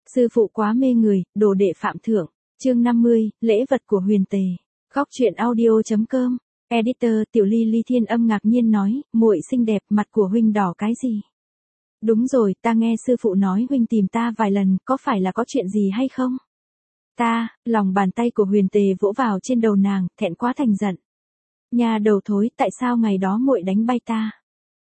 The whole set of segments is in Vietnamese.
Sư phụ quá mê người, đồ đệ phạm thượng. Chương 50, lễ vật của Huyền Tề. Góc truyện audio.com. Editor Tiểu Ly Ly Thiên Âm ngạc nhiên nói, muội xinh đẹp, mặt của huynh đỏ cái gì? Đúng rồi, ta nghe sư phụ nói huynh tìm ta vài lần, có phải là có chuyện gì hay không? Lòng bàn tay của Huyền Tề vỗ vào trên đầu nàng, thẹn quá thành giận. Nhà đầu thối, tại sao ngày đó muội đánh bay ta?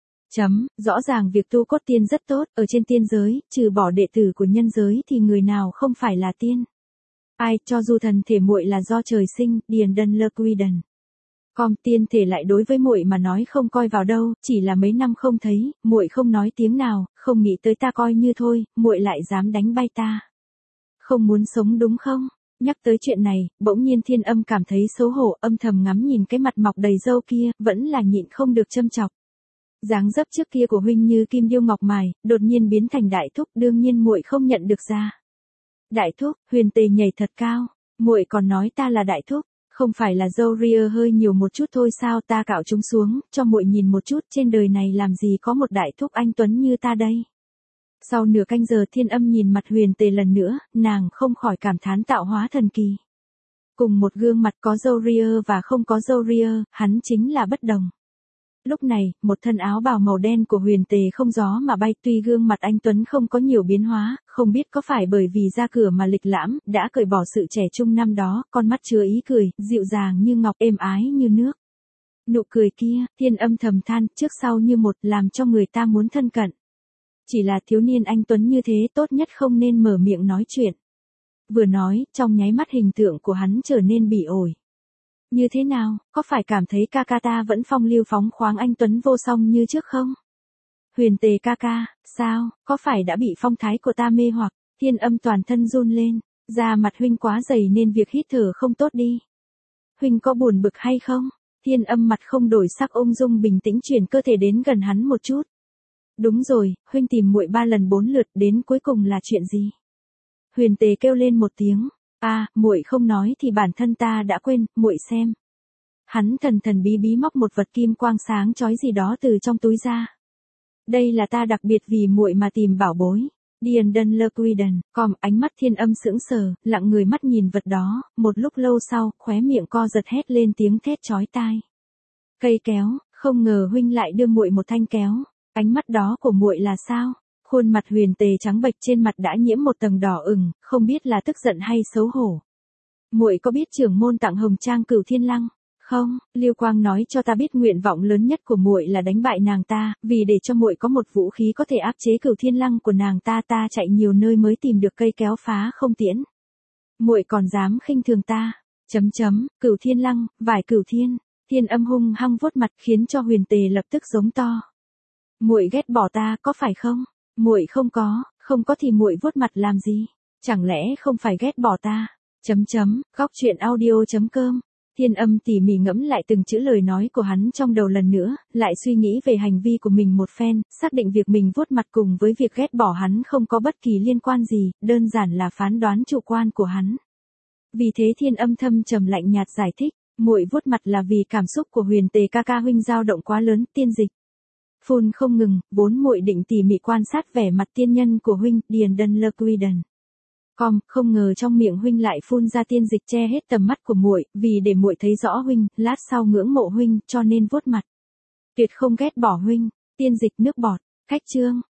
Rõ ràng việc tu cốt tiên rất tốt, ở trên tiên giới, trừ bỏ đệ tử của nhân giới thì người nào không phải là tiên. Ai, cho dù thần thể muội là do trời sinh, điền đân lơ quy đần. Còn tiên thể lại đối với muội mà nói không coi vào đâu, chỉ là mấy năm không thấy, muội không nói tiếng nào, không nghĩ tới ta coi như thôi, muội lại dám đánh bay ta. Không muốn sống đúng không? Nhắc tới chuyện này, bỗng nhiên Thiên Âm cảm thấy xấu hổ, âm thầm ngắm nhìn cái mặt mọc đầy râu kia, vẫn là nhịn không được châm chọc. Dáng dấp trước kia của huynh như kim điêu ngọc mài, đột nhiên biến thành đại thúc, đương nhiên muội không nhận được ra. Đại thúc? Huyền Tề nhảy thật cao, muội còn nói ta là đại thúc, không phải là râu ria hơi nhiều một chút thôi sao? Ta cạo chúng xuống, cho muội nhìn một chút, trên đời này làm gì có một đại thúc anh tuấn như ta đây. Sau nửa canh giờ Thiên Âm nhìn mặt Huyền Tề lần nữa, nàng không khỏi cảm thán tạo hóa thần kỳ. Cùng một gương mặt có râu ria và không có râu ria, hắn chính là bất đồng. Lúc này, một thân áo bào màu đen của Huyền Tề không gió mà bay, tuy gương mặt anh tuấn không có nhiều biến hóa, không biết có phải bởi vì ra cửa mà lịch lãm, đã cởi bỏ sự trẻ trung năm đó, con mắt chứa ý cười, dịu dàng như ngọc, êm ái như nước. Nụ cười kia, Thiên Âm thầm than, trước sau như một, làm cho người ta muốn thân cận. Chỉ là thiếu niên anh tuấn như thế, tốt nhất không nên mở miệng nói chuyện. Vừa nói, trong nháy mắt hình tượng của hắn trở nên bỉ ổi. Như thế nào, có phải cảm thấy ca ca ta vẫn phong lưu phóng khoáng anh tuấn vô song như trước không? Huyền Tề ca ca, sao, có phải đã bị phong thái của ta mê hoặc? Thiên Âm toàn thân run lên, da mặt huynh quá dày nên việc hít thở không tốt đi. Huynh có buồn bực hay không? Thiên Âm mặt không đổi sắc ung dung bình tĩnh chuyển cơ thể đến gần hắn một chút. Đúng rồi, huynh tìm muội 3 lần 4 lượt, đến cuối cùng là chuyện gì? Huyền Tề kêu lên một tiếng. Muội không nói thì bản thân ta đã quên, muội xem. Hắn thần thần bí bí móc một vật kim quang sáng chói gì đó từ trong túi ra. Đây là ta đặc biệt vì muội mà tìm bảo bối. Điền đân lơ quy đần, ánh mắt Thiên Âm sững sờ, lặng người mắt nhìn vật đó, một lúc lâu sau, khóe miệng co giật hét lên tiếng thét chói tai. Cây kéo, không ngờ huynh lại đưa muội một thanh kéo. Ánh mắt đó của muội là sao? Khuôn mặt Huyền Tề trắng bệch, trên mặt đã nhiễm một tầng đỏ ửng, không biết là tức giận hay xấu hổ. Muội có biết trưởng môn tặng hồng trang Cửu Thiên Lăng không? Lưu Quang nói cho ta biết nguyện vọng lớn nhất của muội là đánh bại nàng ta, vì để cho muội có một vũ khí có thể áp chế Cửu Thiên Lăng của nàng ta, ta chạy nhiều nơi mới tìm được cây kéo phá không tiễn. Muội còn dám khinh thường ta? Cửu Thiên Lăng, vải Cửu Thiên. Thiên Âm hung hăng vuốt mặt khiến cho Huyền Tề lập tức giống to. Muội ghét bỏ ta có phải không? Muội không có thì muội vuốt mặt làm gì? Chẳng lẽ không phải ghét bỏ ta? Góc truyện audio.com. Thiên Âm tỉ mỉ ngẫm lại từng chữ lời nói của hắn trong đầu lần nữa, lại suy nghĩ về hành vi của mình một phen, xác định việc mình vuốt mặt cùng với việc ghét bỏ hắn không có bất kỳ liên quan gì, đơn giản là phán đoán chủ quan của hắn. Vì thế Thiên Âm thâm trầm lạnh nhạt giải thích, muội vuốt mặt là vì cảm xúc của Huyền Tề ca ca huynh dao động quá lớn, tiên dịch phun không ngừng, vốn muội định tỉ mỉ quan sát vẻ mặt tiên nhân của huynh, điền đân lơ quy đần. Không ngờ trong miệng huynh lại phun ra tiên dịch che hết tầm mắt của muội, vì để muội thấy rõ huynh, lát sau ngưỡng mộ huynh, cho nên vuốt mặt. Tuyệt không ghét bỏ huynh, tiên dịch nước bọt, khách chương,